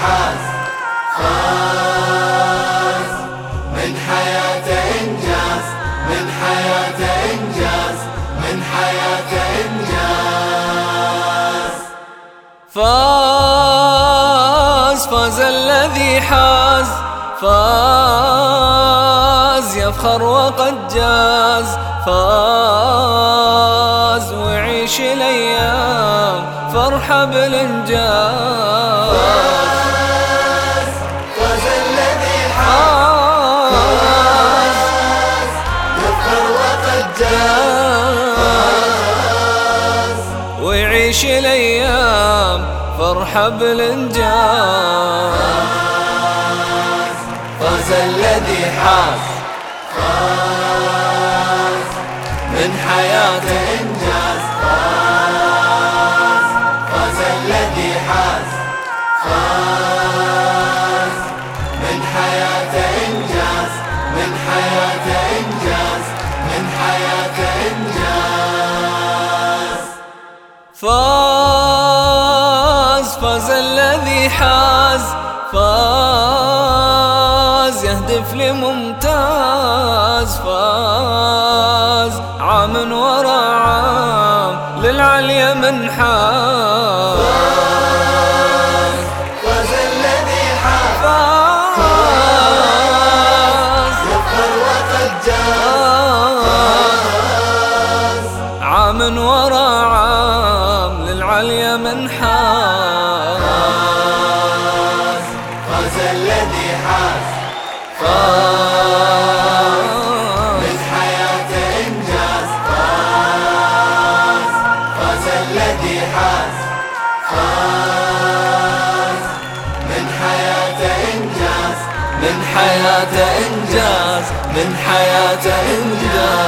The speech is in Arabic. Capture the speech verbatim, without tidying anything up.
حاز فاز، من حياته إنجاز، من حياته إنجاز، من حياته إنجاز. فاز فاز الذي حاز، فاز يفخر وقد جاز، فاز ويعيش الأيام فرحة بالإنجاز. فاز فاز الذي حاز، فاز يفخر وقد جاز، ويعيش الأيام فرحة بالإنجاز. فاز الذي حاز فاز، من حياته إنجاز، فاز فاز الذي حاز فاز، من حياته إنجاز، من حياته إنجاز، من حياته إنجاز. فاز فاز الذي حاز، فاز يهدف لممتاز، فاز عام ورا عام للعليا منحاز. فاز فاز الذي حاز، فاز يفخر وقد جاز، عام ورا عام للعليا منحاز. فاز الذي حاز فاز، من حياته إنجاز، فاز فاز الذي حاز فاز، من حياته إنجاز، من حياته إنجاز، من حياته إنجاز.